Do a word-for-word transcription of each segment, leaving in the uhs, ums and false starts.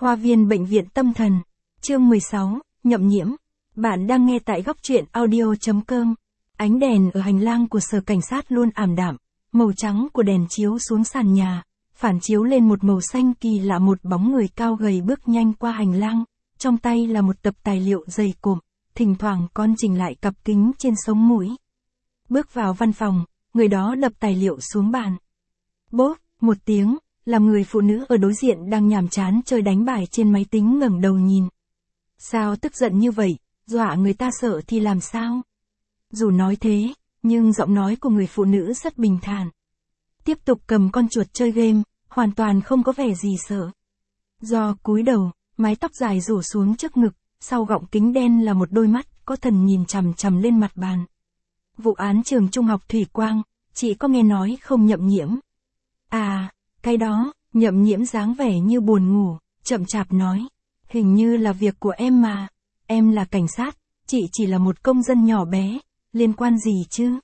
Khoa viên Bệnh viện Tâm thần. Chương mười sáu, Nhậm Nhiễm. Bạn đang nghe tại góc truyện audio chấm com. Ánh đèn ở hành lang của sở cảnh sát luôn ảm đạm, màu trắng của đèn chiếu xuống sàn nhà, phản chiếu lên một màu xanh kỳ lạ. Một bóng người cao gầy bước nhanh qua hành lang, trong tay là một tập tài liệu dày cộm, thỉnh thoảng con chỉnh lại cặp kính trên sống mũi. Bước vào văn phòng, người đó đập tài liệu xuống bàn. Bốp, một tiếng, làm người phụ nữ ở đối diện đang nhàm chán chơi đánh bài trên máy tính ngẩng đầu nhìn. Sao tức giận như vậy, dọa người ta sợ thì làm sao? Dù nói thế, nhưng giọng nói của người phụ nữ rất bình thản. Tiếp tục cầm con chuột chơi game, hoàn toàn không có vẻ gì sợ. Do cúi đầu, mái tóc dài rủ xuống trước ngực, sau gọng kính đen là một đôi mắt có thần nhìn chằm chằm lên mặt bàn. Vụ án trường trung học Thủy Quang, chị có nghe nói không Nhậm Nhiễm? À, cái đó, Nhậm Nhiễm dáng vẻ như buồn ngủ, chậm chạp nói. Hình như là việc của em mà. Em là cảnh sát, chị chỉ là một công dân nhỏ bé, liên quan gì chứ?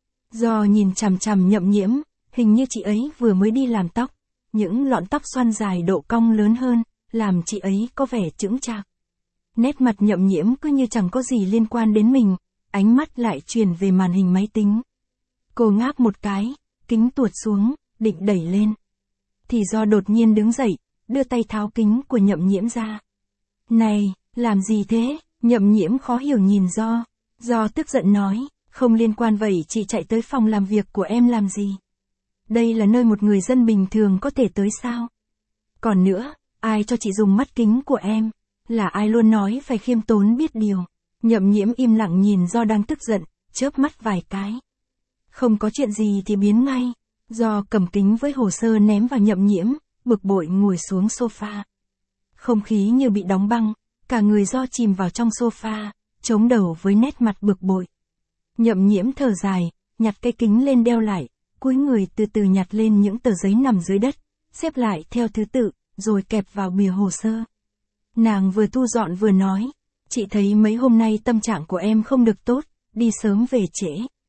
Do nhìn chằm chằm Nhậm Nhiễm, hình như chị ấy vừa mới đi làm tóc. Những lọn tóc xoăn dài độ cong lớn hơn, làm chị ấy có vẻ chững chạc. Nét mặt Nhậm Nhiễm cứ như chẳng có gì liên quan đến mình, ánh mắt lại truyền về màn hình máy tính. Cô ngáp một cái, kính tuột xuống, định đẩy lên. Thì Do đột nhiên đứng dậy, đưa tay tháo kính của Nhậm Nhiễm ra. Này, làm gì thế? Nhậm Nhiễm khó hiểu nhìn Do. Do tức giận nói, không liên quan vậy chị chạy tới phòng làm việc của em làm gì? Đây là nơi một người dân bình thường có thể tới sao? Còn nữa, ai cho chị dùng mắt kính của em? Là ai luôn nói phải khiêm tốn biết điều? Nhậm Nhiễm im lặng nhìn Do đang tức giận, chớp mắt vài cái. Không có chuyện gì thì biến ngay. Do cầm kính với hồ sơ ném vào Nhậm Nhiễm, bực bội ngồi xuống sofa. Không khí như bị đóng băng, cả người Do chìm vào trong sofa, chống đầu với nét mặt bực bội. Nhậm Nhiễm thở dài, nhặt cái kính lên đeo lại, cúi người từ từ nhặt lên những tờ giấy nằm dưới đất, xếp lại theo thứ tự, rồi kẹp vào bìa hồ sơ. Nàng vừa thu dọn vừa nói, chị thấy mấy hôm nay tâm trạng của em không được tốt, đi sớm về trễ.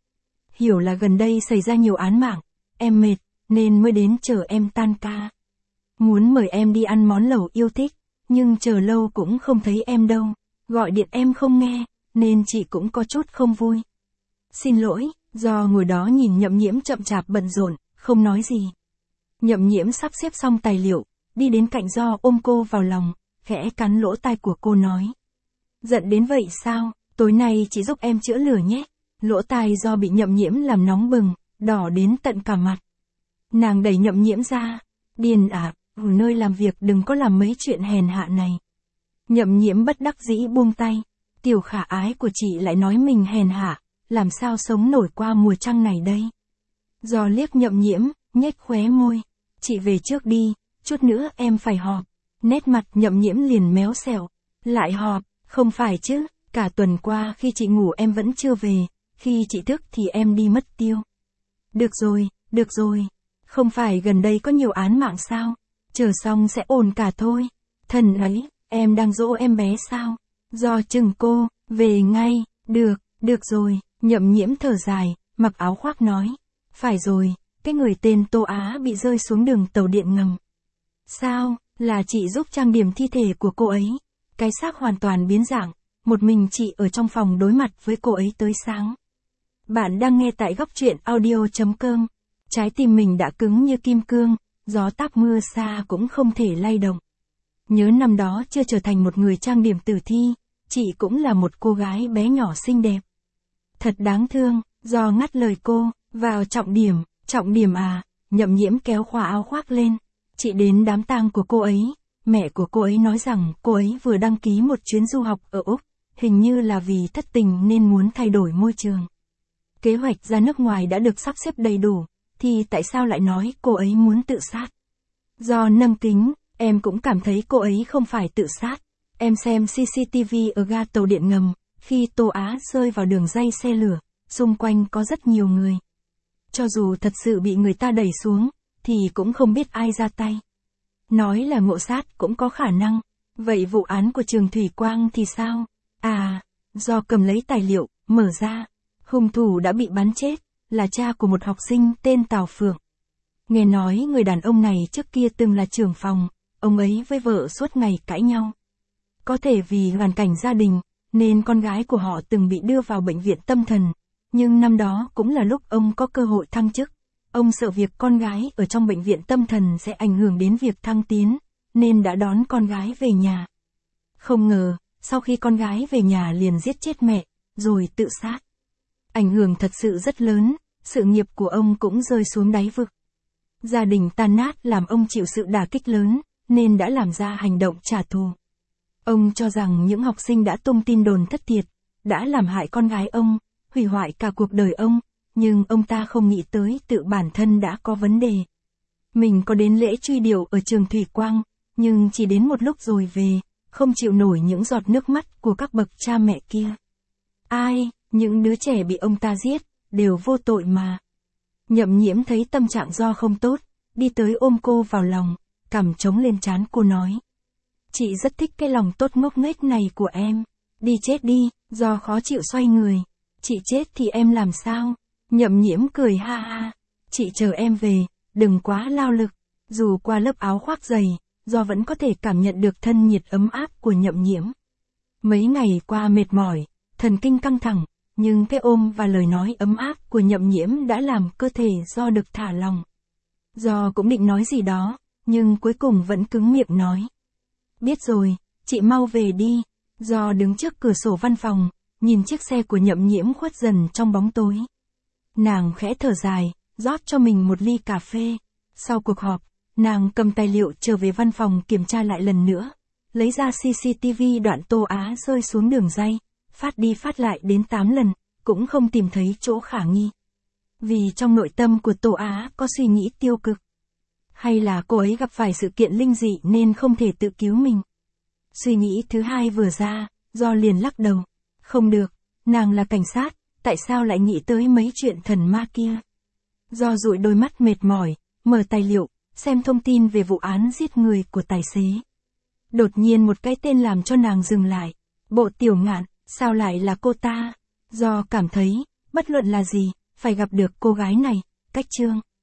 Hiểu là gần đây xảy ra nhiều án mạng, em mệt, nên mới đến chờ em tan ca. Muốn mời em đi ăn món lẩu yêu thích, nhưng chờ lâu cũng không thấy em đâu, gọi điện em không nghe, nên chị cũng có chút không vui. Xin lỗi, Do ngồi đó nhìn Nhậm Nhiễm chậm chạp bận rộn, không nói gì. Nhậm Nhiễm sắp xếp xong tài liệu, đi đến cạnh Do ôm cô vào lòng, khẽ cắn lỗ tai của cô nói. Giận đến vậy sao, tối nay chị giúp em chữa lửa nhé. Lỗ tai Do bị Nhậm Nhiễm làm nóng bừng, đỏ đến tận cả mặt. Nàng đẩy Nhậm Nhiễm ra. Điền à, ở nơi làm việc đừng có làm mấy chuyện hèn hạ này. Nhậm Nhiễm bất đắc dĩ buông tay. Tiểu khả ái của chị lại nói mình hèn hạ, làm sao sống nổi qua mùa trăng này đây. Do liếc Nhậm Nhiễm, nhếch khóe môi. Chị về trước đi, chút nữa em phải họp. Nét mặt Nhậm Nhiễm liền méo xẹo. Lại họp, không phải chứ, cả tuần qua khi chị ngủ em vẫn chưa về, khi chị thức thì em đi mất tiêu. Được rồi, được rồi. Không phải gần đây có nhiều án mạng sao? Chờ xong sẽ ổn cả thôi. Thần ấy, em đang dỗ em bé sao? Do chừng cô, về ngay, được, được rồi. Nhậm Nhiễm thở dài, mặc áo khoác nói. Phải rồi, cái người tên Tô Á bị rơi xuống đường tàu điện ngầm. Sao, là chị giúp trang điểm thi thể của cô ấy. Cái xác hoàn toàn biến dạng, một mình chị ở trong phòng đối mặt với cô ấy tới sáng. Bạn đang nghe tại góc truyện audio chấm com. Trái tim mình đã cứng như kim cương, gió táp mưa xa cũng không thể lay động. Nhớ năm đó chưa trở thành một người trang điểm tử thi, chị cũng là một cô gái bé nhỏ xinh đẹp. Thật đáng thương, Do ngắt lời cô, vào trọng điểm, trọng điểm à, Nhậm Nhiễm kéo khóa áo khoác lên. Chị đến đám tang của cô ấy, mẹ của cô ấy nói rằng cô ấy vừa đăng ký một chuyến du học ở Úc, hình như là vì thất tình nên muốn thay đổi môi trường. Kế hoạch ra nước ngoài đã được sắp xếp đầy đủ, thì tại sao lại nói cô ấy muốn tự sát? Do nâng kính, em cũng cảm thấy cô ấy không phải tự sát. Em xem xê xê tê vê ở ga tàu điện ngầm, khi Tô Á rơi vào đường ray xe lửa, xung quanh có rất nhiều người. Cho dù thật sự bị người ta đẩy xuống, thì cũng không biết ai ra tay. Nói là ngộ sát cũng có khả năng. Vậy vụ án của trường Thủy Quang thì sao? À, Do cầm lấy tài liệu, mở ra. Hung thủ đã bị bắn chết, là cha của một học sinh tên Tào Phượng. Nghe nói người đàn ông này trước kia từng là trưởng phòng, ông ấy với vợ suốt ngày cãi nhau. Có thể vì hoàn cảnh gia đình, nên con gái của họ từng bị đưa vào bệnh viện tâm thần, nhưng năm đó cũng là lúc ông có cơ hội thăng chức. Ông sợ việc con gái ở trong bệnh viện tâm thần sẽ ảnh hưởng đến việc thăng tiến, nên đã đón con gái về nhà. Không ngờ, sau khi con gái về nhà liền giết chết mẹ, rồi tự sát. Ảnh hưởng thật sự rất lớn, sự nghiệp của ông cũng rơi xuống đáy vực. Gia đình tan nát làm ông chịu sự đả kích lớn, nên đã làm ra hành động trả thù. Ông cho rằng những học sinh đã tung tin đồn thất thiệt, đã làm hại con gái ông, hủy hoại cả cuộc đời ông, nhưng ông ta không nghĩ tới tự bản thân đã có vấn đề. Mình có đến lễ truy điệu ở trường Thủy Quang, nhưng chỉ đến một lúc rồi về, không chịu nổi những giọt nước mắt của các bậc cha mẹ kia. Ai, những đứa trẻ bị ông ta giết, đều vô tội mà. Nhậm Nhiễm thấy tâm trạng Do không tốt, đi tới ôm cô vào lòng, cằm trống lên trán cô nói. Chị rất thích cái lòng tốt ngốc nghếch này của em. Đi chết đi, Do khó chịu xoay người. Chị chết thì em làm sao? Nhậm Nhiễm cười ha ha. Chị chờ em về, đừng quá lao lực. Dù qua lớp áo khoác dày, Do vẫn có thể cảm nhận được thân nhiệt ấm áp của Nhậm Nhiễm. Mấy ngày qua mệt mỏi, thần kinh căng thẳng, nhưng cái ôm và lời nói ấm áp của Nhậm Nhiễm đã làm cơ thể Do được thả lòng. Do cũng định nói gì đó, nhưng cuối cùng vẫn cứng miệng nói. Biết rồi, chị mau về đi. Do đứng trước cửa sổ văn phòng, nhìn chiếc xe của Nhậm Nhiễm khuất dần trong bóng tối. Nàng khẽ thở dài, rót cho mình một ly cà phê. Sau cuộc họp, nàng cầm tài liệu trở về văn phòng kiểm tra lại lần nữa. Lấy ra xê xê tê vê đoạn Tô Á rơi xuống đường ray, phát đi phát lại đến tám lần, cũng không tìm thấy chỗ khả nghi. Vì trong nội tâm của Tô Á có suy nghĩ tiêu cực. Hay là cô ấy gặp phải sự kiện linh dị nên không thể tự cứu mình. Suy nghĩ thứ hai vừa ra, Do liền lắc đầu. Không được, nàng là cảnh sát, tại sao lại nghĩ tới mấy chuyện thần ma kia? Do dụi đôi mắt mệt mỏi, mở tài liệu, xem thông tin về vụ án giết người của tài xế. Đột nhiên một cái tên làm cho nàng dừng lại. Bộ Tiểu Ngạn, sao lại là cô ta? Do cảm thấy, bất luận là gì, phải gặp được cô gái này, Cách Trương.